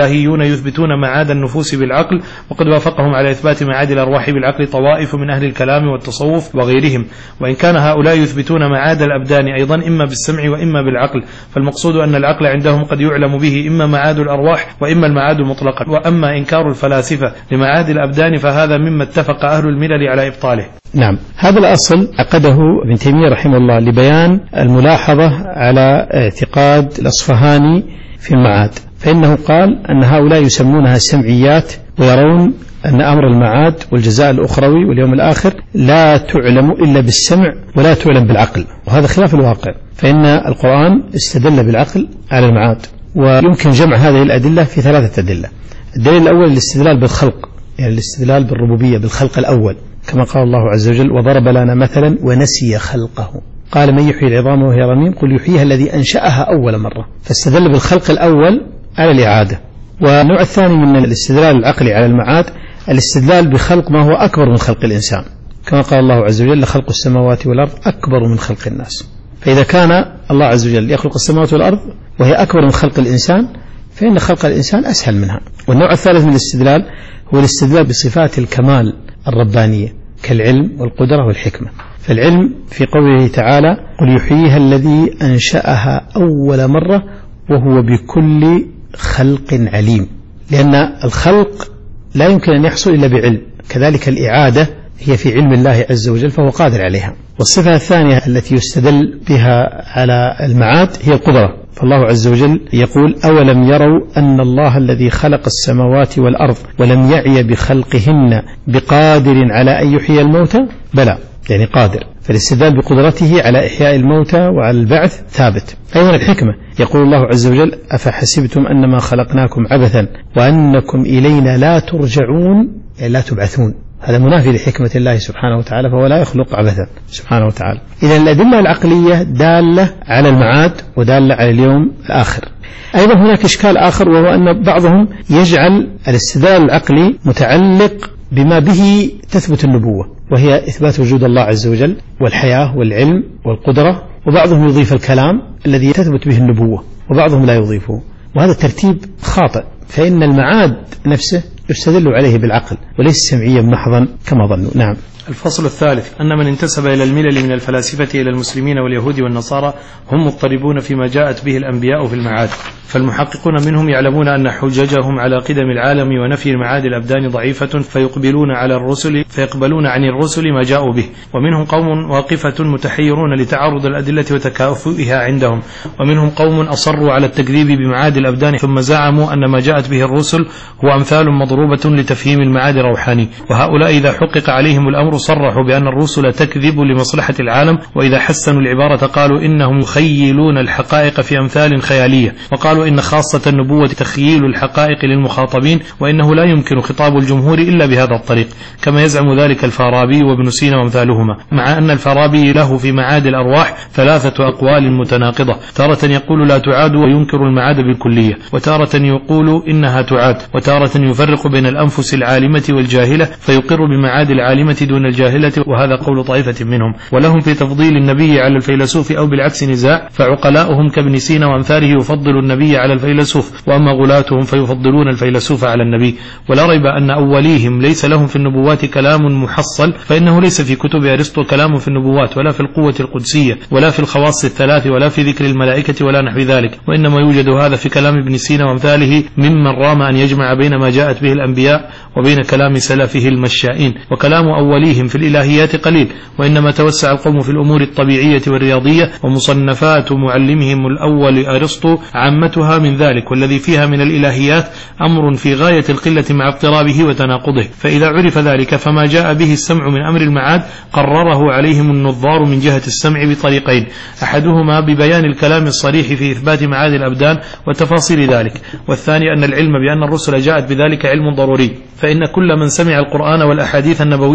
الإلهيون يثبتون معاد النفوس بالعقل، وقد وافقهم على إثبات معاد الأرواح بالعقل طوائف من أهل الكلام والتصوف وغيرهم. وإن كان هؤلاء يثبتون معاد الأبدان أيضا إما بالسمع وإما بالعقل، فالمقصود أن العقل عندهم قد يعلم به إما معاد الأرواح وإما المعاد مطلقا. وأما إنكار الفلاسفة لمعاد الأبدان فهذا مما اتفق أهل الملل على إبطاله. نعم، هذا الأصل عقده ابن تيمية رحمه الله لبيان الملاحظة على اعتقاد الأصفهاني في المعاد، فإنه قال أن هؤلاء يسمونها سمعيات، ويرون أن أمر المعاد والجزاء الأخروي واليوم الآخر لا تعلم إلا بالسمع ولا تعلم بالعقل، وهذا خلاف الواقع، فإن القرآن استدل بالعقل على المعاد، ويمكن جمع هذه الأدلة في ثلاثة أدلة. الدليل الأول الاستدلال بالخلق، يعني الاستدلال بالربوبية بالخلق الأول، كما قال الله عز وجل وضرب لنا مثلا ونسي خلقه قال من يحيي العظام وهي رميم قل يحييها الذي أنشأها أول مرة، فاستدل بالخلق الأول على الإعادة. والنوع الثاني من الاستدلال العقلي على المعاد الاستدلال بخلق ما هو أكبر من خلق الإنسان، كما قال الله عز وجل خلق السماوات والأرض أكبر من خلق الناس، فإذا كان الله عز وجل يخلق السماوات والأرض وهي أكبر من خلق الإنسان فإن خلق الإنسان أسهل منها. والنوع الثالث من الاستدلال هو الاستدلال بصفات الكمال الربانية كالعلم والقدرة والحكمة، فالعلم في قوله تعالى قل يحييها الذي أنشأها أول مرة وهو بكل خلق عليم، لأن الخلق لا يمكن أن يحصل إلا بعلم، كذلك الإعادة هي في علم الله عز وجل فهو قادر عليها. والصفة الثانية التي يستدل بها على المعاد هي القدرة، فالله عز وجل يقول أولم يروا أن الله الذي خلق السماوات والأرض ولم يعي بخلقهن بقادر على أن يحيي الموتى بلى، يعني قادر، فالاستدلال بقدرته على إحياء الموتى وعلى البعث ثابت. أيضا الحكمة، يقول الله عز وجل أفحسبتم أنما خلقناكم عبثا وأنكم إلينا لا ترجعون، يعني لا تبعثون، هذا منافي لحكمة الله سبحانه وتعالى، فهو لا يخلق عبثا سبحانه وتعالى. إذا الأدلة العقلية دالة على المعاد ودالة على اليوم الآخر. أيضا هناك إشكال آخر، وهو أن بعضهم يجعل الاستدلال العقلي متعلق بما به تثبت النبوة، وهي إثبات وجود الله عز وجل والحياة والعلم والقدرة، وبعضهم يضيف الكلام الذي تثبت به النبوة وبعضهم لا يضيفه، وهذا ترتيب خاطئ، فإن المعاد نفسه يستدل عليه بالعقل وليس سمعيا محضا كما ظنوا. نعم. الفصل الثالث أن من انتسب إلى الملل من الفلاسفة إلى المسلمين واليهود والنصارى هم مضطربون فيما جاءت به الأنبياء في المعاد، فالمحققون منهم يعلمون أن حججهم على قدم العالم ونفي معاد الأبدان ضعيفة، فيقبلون على الرسل فيقبلون عن الرسل ما جاءوا به، ومنهم قوم واقفة متحيرون لتعارض الأدلة وتكافؤها عندهم، ومنهم قوم أصروا على التكذيب بمعاد الأبدان ثم زعموا أن ما جاءت به الرسل هو أمثال مضروبة لتفهيم المعاد الروحاني، وهؤلاء إذا حقق عليهم الأمر صرحوا بأن الرسل تكذب لمصلحة العالم، وإذا حسنوا العبارة قالوا إنهم يخيلون الحقائق في أمثال خيالية، وقالوا إن خاصة النبوة تخييل الحقائق للمخاطبين، وإنه لا يمكن خطاب الجمهور إلا بهذا الطريق، كما يزعم ذلك الفارابي وابن سينا وامثالهما، مع أن الفارابي له في معاد الأرواح ثلاثة أقوال متناقضة، تارة يقول لا تعاد وينكر المعاد بالكلية، وتارة يقول إنها تعاد، وتارة يفرق بين الأنفس العالمة والجاهلة فيقر بمعاد العالمة دون الجاهلة، وهذا قول طائفة منهم. ولهم في تفضيل النبي على الفيلسوف أو بالعكس نزاع، فعقلاؤهم كابن سينا وأمثاله يفضل النبي على الفيلسوف، وأما غلاتهم فيفضلون الفيلسوف على النبي. ولا ريب أن أوليهم ليس لهم في النبوات كلام محصل، فإنه ليس في كتب أرسطو كلام في النبوات ولا في القوة القدسية ولا في الخواص الثلاث ولا في ذكر الملائكة ولا نحو ذلك، وإنما يوجد هذا في كلام ابن سينا وأمثاله ممن رام أن يجمع بين ما جاءت به الأنبياء وبين كلام سلفه المشائين. وكلام أوليهم في الإلهيات قليل، وإنما توسع القوم في الأمور الطبيعية والرياضية، ومصنفات معلمهم الأول أرسطو عامتها من ذلك، والذي فيها من الإلهيات أمر في غاية القلة مع اضطرابه وتناقضه، فإذا عرف ذلك فما جاء به السمع من أمر المعاد قرره عليهم النظار من جهة السمع بطريقين، أحدهما ببيان الكلام الصريح في إثبات معاد الأبدان وتفاصيل ذلك، والثاني أن العلم بأن الرسل جاءت بذلك علم ضروري، فإن كل من سمع القرآن والأحاديث النبوية المتواترة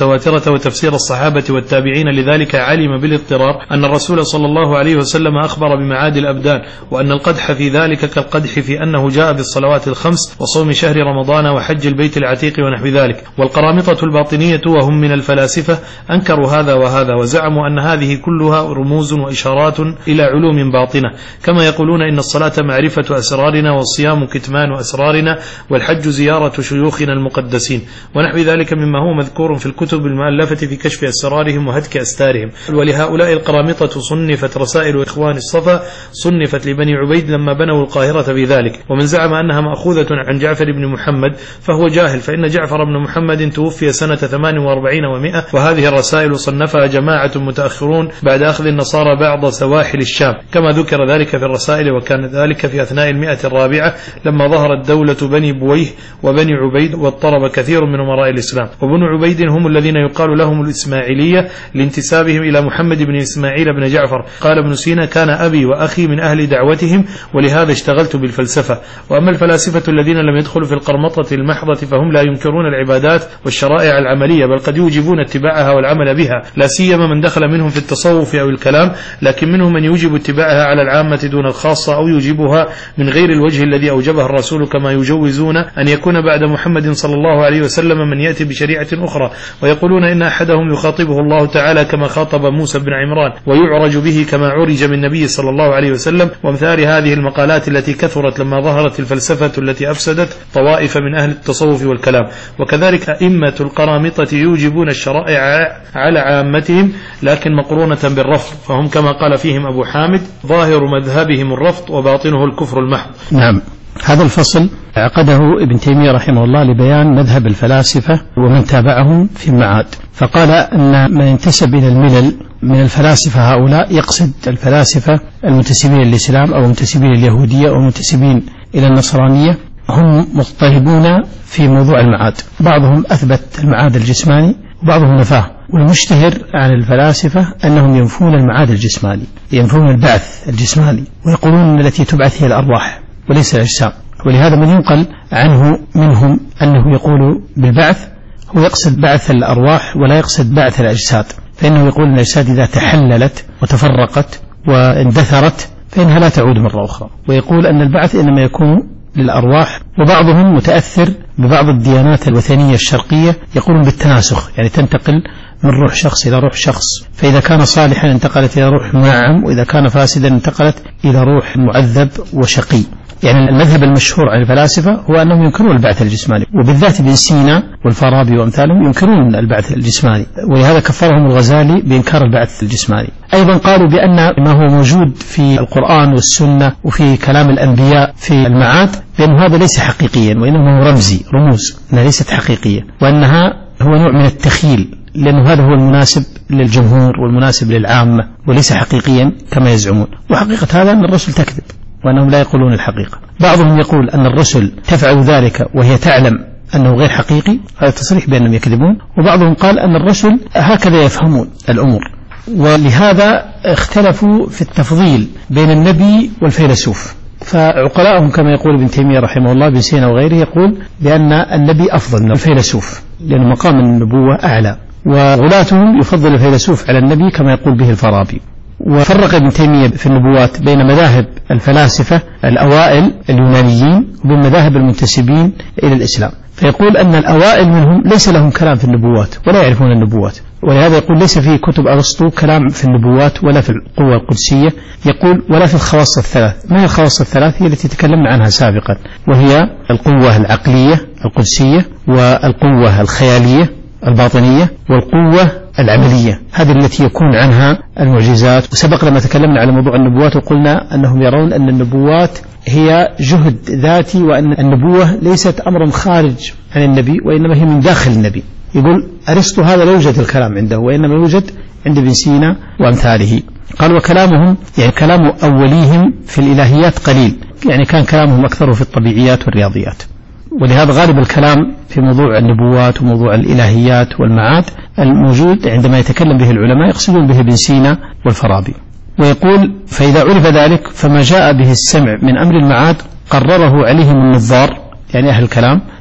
المتواترة وتفسير الصحابة والتابعين، لذلك علم بالاضطرار أن الرسول صلى الله عليه وسلم أخبر بمعاد الأبدان، وأن القدح في ذلك كالقدح في أنه جاء بالصلوات الخمس وصوم شهر رمضان وحج البيت العتيق ونحو ذلك. والقرامطة الباطنية وهم من الفلاسفة أنكروا هذا وهذا، وزعموا أن هذه كلها رموز وإشارات إلى علوم باطنة، كما يقولون إن الصلاة معرفة أسرارنا، والصيام كتمان أسرارنا، والحج زيارة شيوخنا المقدسين، ونحو ذلك مما هو مذكور في الكتب المؤلفة في كشف أسرارهم وهتك أستارهم. ولهؤلاء القرامطة صنفت رسائل إخوان الصفا، صنفت لبني عبيد لما بنوا القاهرة بذلك. ومن زعم أنها مأخوذة عن جعفر بن محمد فهو جاهل، فإن جعفر بن محمد توفي سنة ثمان وأربعين ومئة، وهذه الرسائل صنفها جماعة متأخرون بعد أخذ النصارى بعض سواحل الشام، كما ذكر ذلك في الرسائل. وكان ذلك في أثناء المئة الرابعة لما ظهرت دولة بني بويه وبني عبيد، واضطرب كثير من أمراء الإسلام. وبنو عبيد هم الذين يقال لهم الإسماعيلية لانتسابهم إلى محمد بن إسماعيل بن جعفر. قال ابن سينا: كان أبي وأخي من أهل دعوتهم، ولهذا اشتغلت بالفلسفة. وأما الفلاسفة الذين لم يدخلوا في القرمطة المحضة فهم لا ينكرون العبادات والشرائع العملية، بل قد يوجبون اتباعها والعمل بها، لا سيما من دخل منهم في التصوف أو الكلام، لكن منهم من يوجب اتباعها على العامة دون الخاصة، أو يوجبها من غير الوجه الذي أوجبها الرسول، كما يجوزون أن يكون بعد محمد صلى الله عليه وسلم من يأتي بشريعة أخرى، ويقولون إن أحدهم يخاطبه الله تعالى كما خاطب موسى بن عمران، ويعرج به كما عرج من النبي صلى الله عليه وسلم، وامثال هذه المقالات التي كثرت لما ظهرت الفلسفة التي أفسدت طوائف من أهل التصوف والكلام. وكذلك أئمة القرامطة يوجبون الشرائع على عامتهم لكن مقرونة بالرفض، فهم كما قال فيهم أبو حامد: ظاهر مذهبهم الرفض وباطنه الكفر المحض. نعم، هذا الفصل عقده ابن تيمية رحمه الله لبيان مذهب الفلاسفة ومن تابعهم في المعاد، فقال أن من انتسب إلى الملل من الفلاسفة هؤلاء يقصد الفلاسفة المنتسبين للإسلام أو المنتسبين لليهودية أو المنتسبين إلى النصرانية، هم مضطربون في موضوع المعاد. بعضهم أثبت المعاد الجسماني وبعضهم نفاه، والمشتهر عن الفلاسفة أنهم ينفون المعاد الجسماني، ينفون البعث الجسماني، ويقولون أن التي تبعث هي الأرواح وليس الأجسام. ولهذا من ينقل عنه منهم أنه يقول بالبعث هو يقصد بعث الأرواح ولا يقصد بعث الأجساد، فإنه يقول أن الأجساد إذا تحللت وتفرقت واندثرت فإنها لا تعود مرة أخرى، ويقول أن البعث إنما يكون للأرواح. وبعضهم متأثر ببعض الديانات الوثنية الشرقية يقولون بالتناسخ، يعني تنتقل من روح شخص إلى روح شخص، فإذا كان صالحا انتقلت إلى روح منعم، وإذا كان فاسدا انتقلت إلى روح معذب وشقي. يعني المذهب المشهور عن الفلاسفة هو أنهم ينكرون البعث الجسماني، وبالذات ابن سينا والفارابي وأمثالهم ينكرون البعث الجسماني، ولهذا كفرهم الغزالي بإنكار البعث الجسماني. أيضا قالوا بأن ما هو موجود في القرآن والسنة وفي كلام الأنبياء في المعاد بأن هذا ليس حقيقيا، وإنما هو رمزي، رموز، أنها ليست حقيقية، وأنها هو نوع من التخيل، لأنه هذا هو المناسب للجمهور والمناسب للعامة وليس حقيقيا كما يزعمون. وحقيقة هذا أن الرسل تكذب وأنهم لا يقولون الحقيقة. بعضهم يقول أن الرسل تفعل ذلك وهي تعلم أنه غير حقيقي، هذا تصريح بأنهم يكذبون. وبعضهم قال أن الرسل هكذا يفهمون الأمور، ولهذا اختلفوا في التفضيل بين النبي والفيلسوف. فعقلاءهم كما يقول ابن تيمية رحمه الله، ابن سينا وغيره، يقول بأن النبي أفضل من الفيلسوف لأن مقام النبوة أعلى، وغلاتهم يفضل الفيلسوف على النبي كما يقول به الفارابي. وفرق ابن تيمية في النبوات بين مذاهب الفلاسفة الأوائل اليونانيين وبين مذاهب المنتسبين إلى الإسلام، فيقول أن الأوائل منهم ليس لهم كلام في النبوات ولا يعرفون النبوات، ولهذا يقول ليس في كتب أرسطو كلام في النبوات ولا في القوة القدسية، يقول ولا في الخواص الثلاث. ما هي الخواص الثلاث؟ هي التي تكلمنا عنها سابقا، وهي القوة العقلية القدسية، والقوة الخيالية الباطنية، والقوة العملية، هذه التي يكون عنها المعجزات. وسبق لما تكلمنا على موضوع النبوات وقلنا أنهم يرون أن النبوات هي جهد ذاتي، وأن النبوة ليست أمرا خارج عن النبي وإنما هي من داخل النبي. يقول أرسطو هذا لا يوجد الكلام عنده، وإنما يوجد عند ابن سينا وأمثاله. قال وكلامهم يعني كلام أوليهم في الإلهيات قليل، يعني كان كلامهم أكثر في الطبيعيات والرياضيات. ولهذا غالب الكلام في موضوع النبوات وموضوع الإلهيات والمعاد الموجود عندما يتكلم به العلماء يقصدون به ابن سينا والفارابي. ويقول فإذا عرف ذلك فما جاء به السمع من أمر المعاد قرره عليهم النظار، يعني أهل الكلام،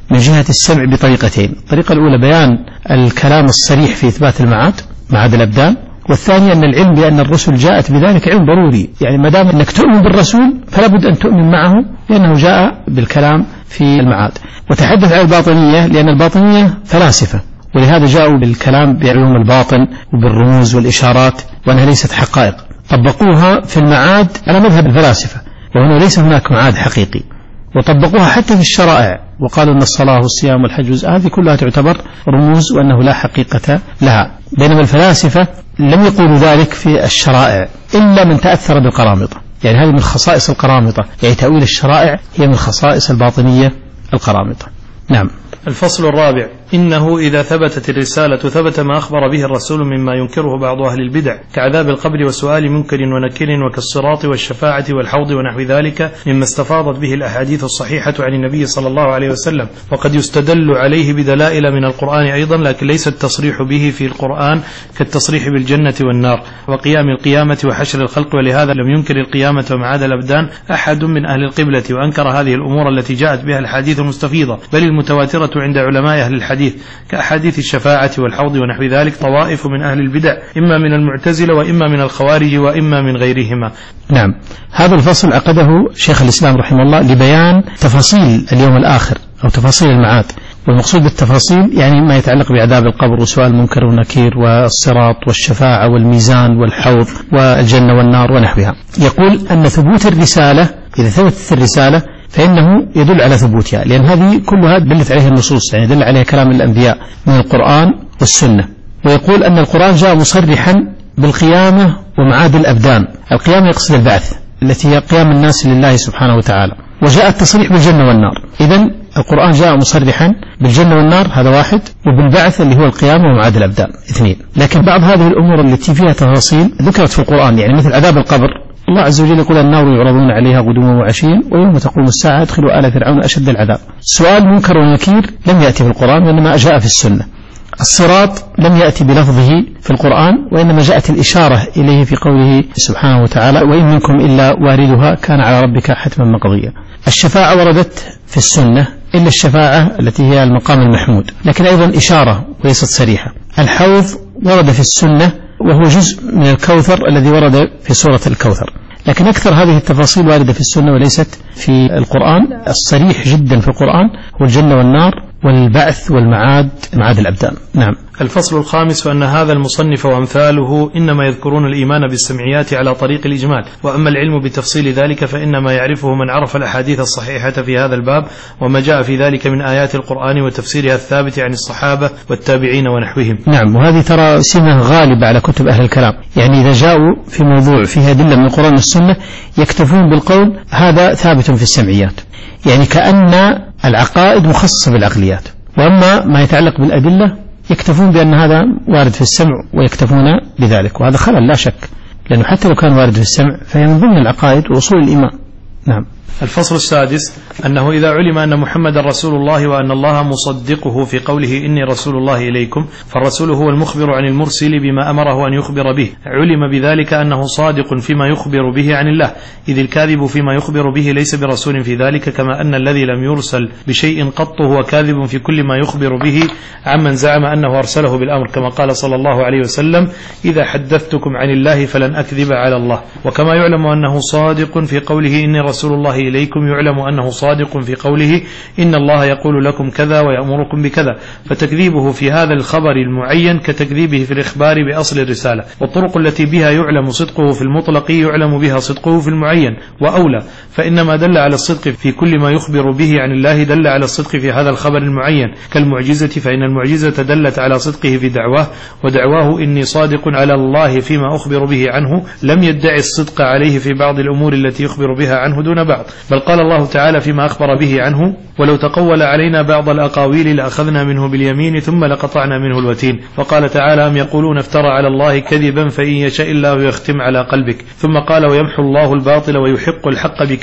من جهة السمع بطريقتين. الطريقة الأولى بيان الكلام الصريح في إثبات المعاد معاد الأبدان، والثانية أن العلم بأن الرسل جاءت بذلك علم ضروري، يعني ما دام أنك تؤمن بالرسول فلا بد أن تؤمن معه لأنه جاء بالكلام في المعاد. وتحدث عن الباطنية لأن الباطنية فلاسفة، ولهذا جاءوا بالكلام بعلوم الباطن وبالرموز والإشارات وأنها ليست حقائق، طبقوها في المعاد على مذهب الفلاسفة، وهنا ليس هناك معاد حقيقي، وطبقوها حتى في الشرائع وقالوا أن الصلاة والصيام والحج هذه كلها تعتبر رموز وأنه لا حقيقة لها. بينما الفلاسفة لم يقولوا ذلك في الشرائع إلا من تأثر بالقرامطة، يعني هذه من خصائص القرامطة، يعني تأويل الشرائع هي من خصائص الباطنية القرامطة. نعم. الفصل الرابع: إنه إذا ثبتت الرسالة ثبت ما أخبر به الرسول مما ينكره بعض أهل البدع كعذاب القبر وسؤال منكر ونكر وكالصراط والشفاعة والحوض ونحو ذلك مما استفاضت به الأحاديث الصحيحة عن النبي صلى الله عليه وسلم، وقد يستدل عليه بدلائل من القرآن أيضا، لكن ليس التصريح به في القرآن كالتصريح بالجنة والنار وقيام القيامة وحشر الخلق، ولهذا لم ينكر القيامة ومعاد الأبدان أحد من أهل القبلة، وأنكر هذه الأمور التي جاءت بها الحديث المستفيضة بل المتواترة عند علماء أهل الحديث كأحاديث الشفاعة والحوض ونحو ذلك طوائف من أهل البدع إما من المعتزلة وإما من الخوارج وإما من غيرهما. نعم. هذا الفصل عقده شيخ الإسلام رحمه الله لبيان تفاصيل اليوم الآخر أو تفاصيل المعاد، والمقصود بالتفاصيل يعني ما يتعلق بعذاب القبر وسؤال المنكر والنكير والصراط والشفاعة والميزان والحوض والجنة والنار ونحوها. يقول أن ثبوت الرسالة إذا ثبتت الرسالة فإنه يدل على ثبوتها، لأن هذه كلها دلت عليها النصوص، يعني دل عليها كلام الأنبياء من القرآن والسنة. ويقول أن القرآن جاء مصرحا بالقيامة ومعاد الأبدان. القيامة يقصد البعث التي هي قيام الناس لله سبحانه وتعالى، وجاء التصريح بالجنة والنار. إذن القرآن جاء مصرحا بالجنة والنار هذا واحد، وبالبعث اللي هو القيامة ومعاد الأبدان اثنين. لكن بعض هذه الأمور التي فيها تفاصيل ذكرت في القرآن، يعني مثل عذاب القبر الله عز وجل يقول النار يعرضون عليها غدوا وعشيا ويوم تقوم الساعة ادخلوا آل فرعون أشد العذاب. سؤال منكر ونكير لم يأتي في القرآن وإنما جاء في السنة. الصراط لم يأتي بلفظه في القرآن وإنما جاءت الإشارة إليه في قوله سبحانه وتعالى وإن منكم إلا واردها كان على ربك حتما مقضيا. الشفاعة وردت في السنة إلا الشفاعة التي هي المقام المحمود، لكن أيضا إشارة وليست صريحة. الحوض ورد في السنة وهو جزء من الكوثر الذي ورد في سورة الكوثر، لكن أكثر هذه التفاصيل واردة في السنة وليست في القرآن. الصريح جدا في القرآن هو الجنة والنار والبعث والمعاد معاد الأبدان. نعم. الفصل الخامس: وأن هذا المصنف وأمثاله إنما يذكرون الإيمان بالسمعيات على طريق الإجمال، وأما العلم بتفصيل ذلك فإنما يعرفه من عرف الأحاديث الصحيحة في هذا الباب وما جاء في ذلك من آيات القرآن وتفسيرها الثابت عن الصحابة والتابعين ونحوهم. نعم. وهذه ترى سمة غالبة على كتب أهل الكلام، يعني إذا جاءوا في موضوع فيها أدلة من القرآن والسنة يكتفون بالقول هذا ثابت في السمعيات، يعني كأن العقائد مخصصة بالعقليات، وأما ما يتعلق بالأدلة يكتفون بأن هذا وارد في السمع ويكتفون بذلك، وهذا خلل لا شك، لأنه حتى لو كان وارد في السمع فهي من ضمن العقائد وأصول الإيمان. نعم. الفصل السادس: أنه إذا علم أن محمد رسول الله وأن الله مصدقه في قوله إني رسول الله إليكم، فالرسول هو المخبر عن المرسل بما أمره أن يخبر به، علم بذلك أنه صادق فيما يخبر به عن الله، إذ الكاذب فيما يخبر به ليس برسول في ذلك، كما أن الذي لم يرسل بشيء قط هو كاذب في كل ما يخبر به عمن زعم أنه أرسله بالأمر، كما قال صلى الله عليه وسلم إذا حدثتكم عن الله فلن أكذب على الله. وكما يعلم أنه صادق في قوله إني رسول الله إليكم يعلم أنه صادق في قوله إن الله يقول لكم كذا ويأمركم بكذا، فتكذيبه في هذا الخبر المعين كتكذيبه في الإخبار بأصل الرسالة. والطرق التي بها يعلم صدقه في المطلق يعلم بها صدقه في المعين وأولى، فإنما دل على الصدق في كل ما يخبر به عن الله دل على الصدق في هذا الخبر المعين، كالمعجزة، فإن المعجزة دلت على صدقه في دعواه، ودعواه إني صادق على الله فيما أخبر به عنه لم يدعي الصدق عليه في بعض الأمور التي يخبر بها عنه دون بعض، بل قال الله تعالى فيما أخبر به عنه ولو تقول علينا بعض الأقاويل لأخذنا منه باليمين ثم لقطعنا منه الوتين. وقال تعالى أم يقولون افترى على الله كذبا فإن يشاء الله يختم على قلبك. ثم قال ويمحو الله الباطل ويحق الحق بكلمة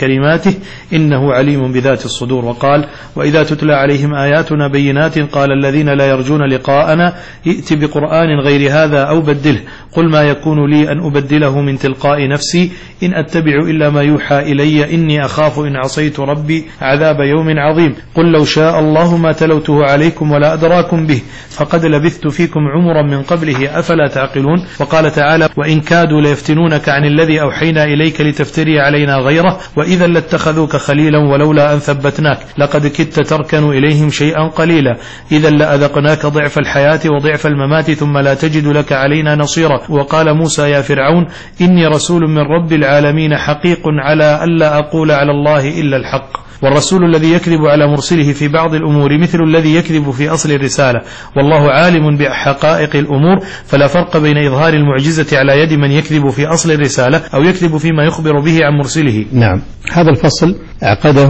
كلماته إنه عليم بذات الصدور. وقال: وإذا تتلى عليهم آياتنا بينات قال الذين لا يرجون لقاءنا ائت بقرآن غير هذا أو بدله قل ما يكون لي أن أبدله من تلقاء نفسي إن أتبع إلا ما يوحى إلي إني أخاف إن عصيت ربي عذاب يوم عظيم قل لو شاء الله ما تلوته عليكم ولا أدراكم به فقد لبثت فيكم عمرا من قبله أفلا تعقلون. وقال تعالى: وإن كادوا ليفتنونك عن الذي أوحينا إليك لتفتري علينا غيره وإذا لاتخذوك خليلا ولولا أن ثبتناك لقد كدت تركن إليهم شيئا قليلا إذا لأذقناك ضعف الحياة وضعف الممات ثم لا تجد لك علينا نصيرا. وقال موسى: يا فرعون إني رسول من رب العالمين حقيق على ألا أقول على الله إلا الحق. والرسول الذي يكذب على مرسله في بعض الأمور مثل الذي يكذب في أصل الرسالة والله عالم بحقائق الأمور فلا فرق بين إظهار المعجزة على يد من يكذب في أصل الرسالة أو يكذب فيما يخبر به عن مرسله. نعم، هذا الفصل عقده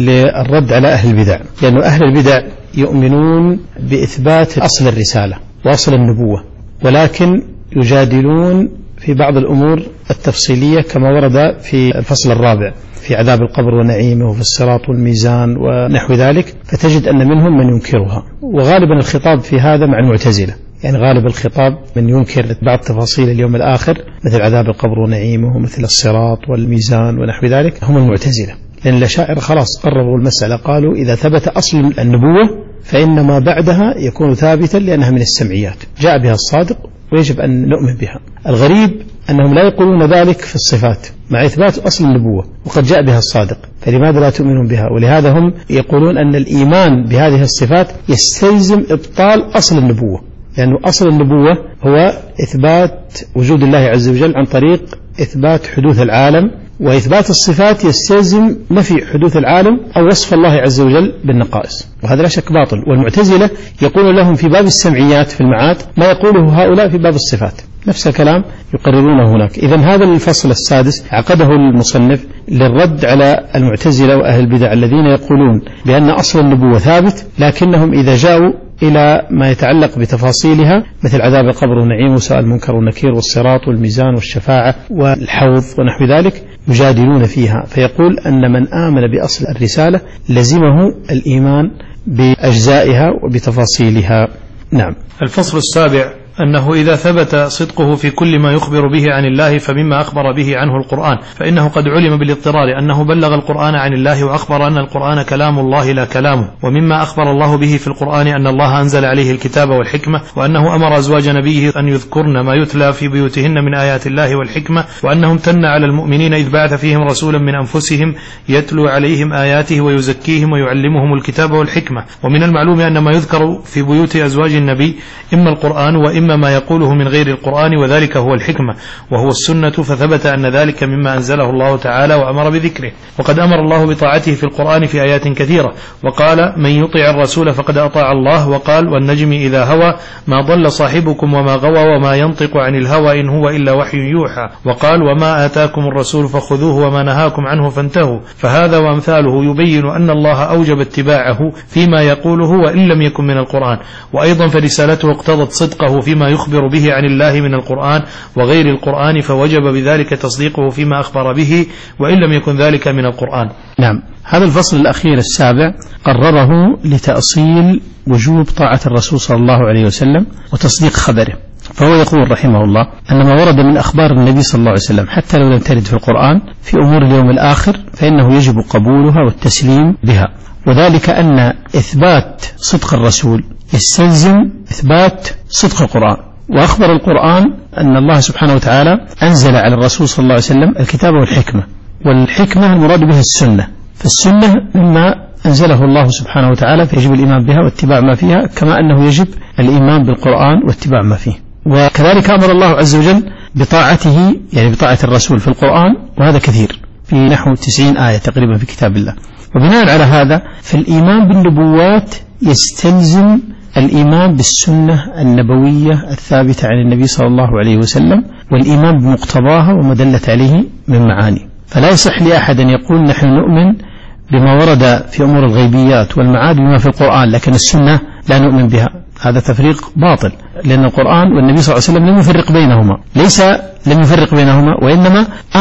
للرد على أهل البدع، لأن أهل البدع يؤمنون بإثبات أصل الرسالة وأصل النبوة، ولكن يجادلون في بعض الأمور التفصيلية كما ورد في الفصل الرابع في عذاب القبر ونعيمه وفي الصراط والميزان ونحو ذلك، فتجد أن منهم من ينكرها، وغالبا الخطاب في هذا مع المعتزلة، يعني غالب الخطاب من ينكر بعض تفاصيل اليوم الآخر مثل عذاب القبر ونعيمه ومثل الصراط والميزان ونحو ذلك هم المعتزلة، لأن الأشاعرة خلاص قرروا المسألة، قالوا إذا ثبت أصل النبوة فإن ما بعدها يكون ثابتا لأنها من السمعيات جاء بها الصادق ويجب أن نؤمن بها. الغريب أنهم لا يقولون ذلك في الصفات مع إثبات أصل النبوة وقد جاء بها الصادق، فلماذا لا تؤمنون بها؟ ولهذا هم يقولون أن الإيمان بهذه الصفات يستلزم إبطال أصل النبوة، لأنه أصل النبوة هو إثبات وجود الله عز وجل عن طريق إثبات حدوث العالم، وإثبات الصفات يستلزم نفي حدوث العالم أو وصف الله عز وجل بالنقائص، وهذا لا شك باطل. والمعتزلة يقول لهم في باب السمعيات في المعاد ما يقوله هؤلاء في باب الصفات، نفس الكلام يقررونه هناك. إذن هذا الفصل السادس عقده المصنف للرد على المعتزلة وأهل البدع الذين يقولون بأن أصل النبوة ثابت، لكنهم إذا جاءوا إلى ما يتعلق بتفاصيلها مثل عذاب القبر ونعيمه سواء المنكر والنكير والصراط والميزان والشفاعة والحوض ونحو ذلك يجادلون فيها، فيقول أن من آمن بأصل الرسالة لزمه الإيمان بأجزائها وبتفاصيلها. نعم. الفصل السابع أنه إذا ثبت صدقه في كل ما يخبر به عن الله فمما أخبر به عنه القرآن فإنه قد علم بالاضطرار أنه بلغ القرآن عن الله وأخبر أن القرآن كلام الله لا كلامه. ومما أخبر الله به في القرآن أن الله أنزل عليه الكتاب والحكمة وأنه أمر أزواج نبيه أن يذكرن ما يتلى في بيوتهن من آيات الله والحكمة وأنه امتن على المؤمنين إذ بعث فيهم رسولا من أنفسهم يتلو عليهم آياته ويزكيهم ويعلمهم الكتاب والحكمة. ومن المعلوم أن ما يذكر في بيوت أزواج النبي إما القرآن وإما إما ما يقوله من غير القرآن وذلك هو الحكمة وهو السنة، فثبت أن ذلك مما أنزله الله تعالى وأمر بذكره. وقد أمر الله بطاعته في القرآن في آيات كثيرة، وقال: من يطع الرسول فقد أطاع الله، وقال: والنجم إذا هوى ما ضل صاحبكم وما غوى وما ينطق عن الهوى إن هو إلا وحي يوحى، وقال: وما آتاكم الرسول فخذوه وما نهاكم عنه فانتهوا. فهذا وأمثاله يبين أن الله أوجب اتباعه فيما يقوله وإن لم يكن من القرآن، وأيضا فرسالته اقتضت صدقه فيما يخبر به عن الله من القرآن وغير القرآن، فوجب بذلك تصديقه فيما أخبر به وإن لم يكن ذلك من القرآن. نعم. هذا الفصل الأخير السابع قرره لتأصيل وجوب طاعة الرسول صلى الله عليه وسلم وتصديق خبره، فهو يقول رحمه الله أن ما ورد من أخبار النبي صلى الله عليه وسلم حتى لو لم ترد في القرآن في أمور اليوم الآخر فإنه يجب قبولها والتسليم بها، وذلك أن إثبات صدق الرسول يستلزم إثبات صدق القرآن. وأخبر القرآن أن الله سبحانه وتعالى أنزل على الرسول صلى الله عليه وسلم الكتاب والحكمة، والحكمة المراد بها السنة، فالسنة مما أنزله الله سبحانه وتعالى فيجب الإيمان بها واتباع ما فيها، كما أنه يجب الإيمان بالقرآن واتباع ما فيه. وكذلك أمر الله عز وجل بطاعته، يعني بطاعة الرسول في القرآن، وهذا كثير في نحو تسعين آية تقريبا في كتاب الله. وبناء على هذا فالإيمان بالنبوات يستلزم الإيمان بالسنة النبوية الثابتة عن النبي صلى الله عليه وسلم والإيمان بمقتضاها وما دلت عليه من معاني. فلا يصح لأحد أن يقول نحن نؤمن بما ورد في أمور الغيبيات والمعاد بما في القرآن لكن السنة لا نؤمن بها، هذا تفريق باطل، لأن القرآن والنبي صلى الله عليه وسلم لم يفرق بينهما، ليس لم يفرق بينهما وإنما أمر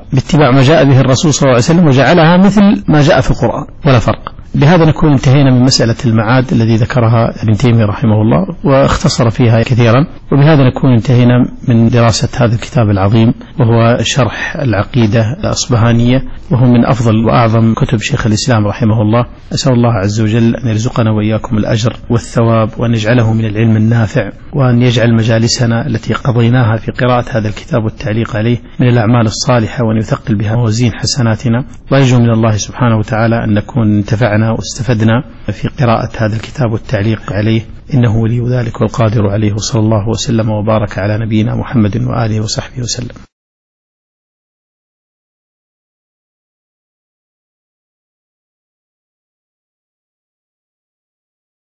باتباع ما جاء به الرسول صلى الله عليه وسلم وجعلها مثل ما جاء في القرآن ولا فرق. بهذا نكون انتهينا من مسألة المعاد الذي ذكرها ابن تيمية رحمه الله واختصر فيها كثيرا، وبهذا نكون انتهينا من دراسة هذا الكتاب العظيم وهو شرح العقيدة الأصبهانية، وهو من أفضل وأعظم كتب شيخ الإسلام رحمه الله. أسأل الله عز وجل أن يرزقنا وإياكم الأجر والثواب، وأن يجعله من العلم النافع، وأن يجعل مجالسنا التي قضيناها في قراءة هذا الكتاب والتعليق عليه من الأعمال الصالحة، وأن يثقل بها موازين حسناتنا. وأرجو من الله سبحانه وتعالى أن نكون انتفعنا واستفدنا في قراءة هذا الكتاب والتعليق عليه، إنه ولي ذلك والقادر عليه. وصلى الله وسلم وبارك على نبينا محمد وآله وصحبه وسلم.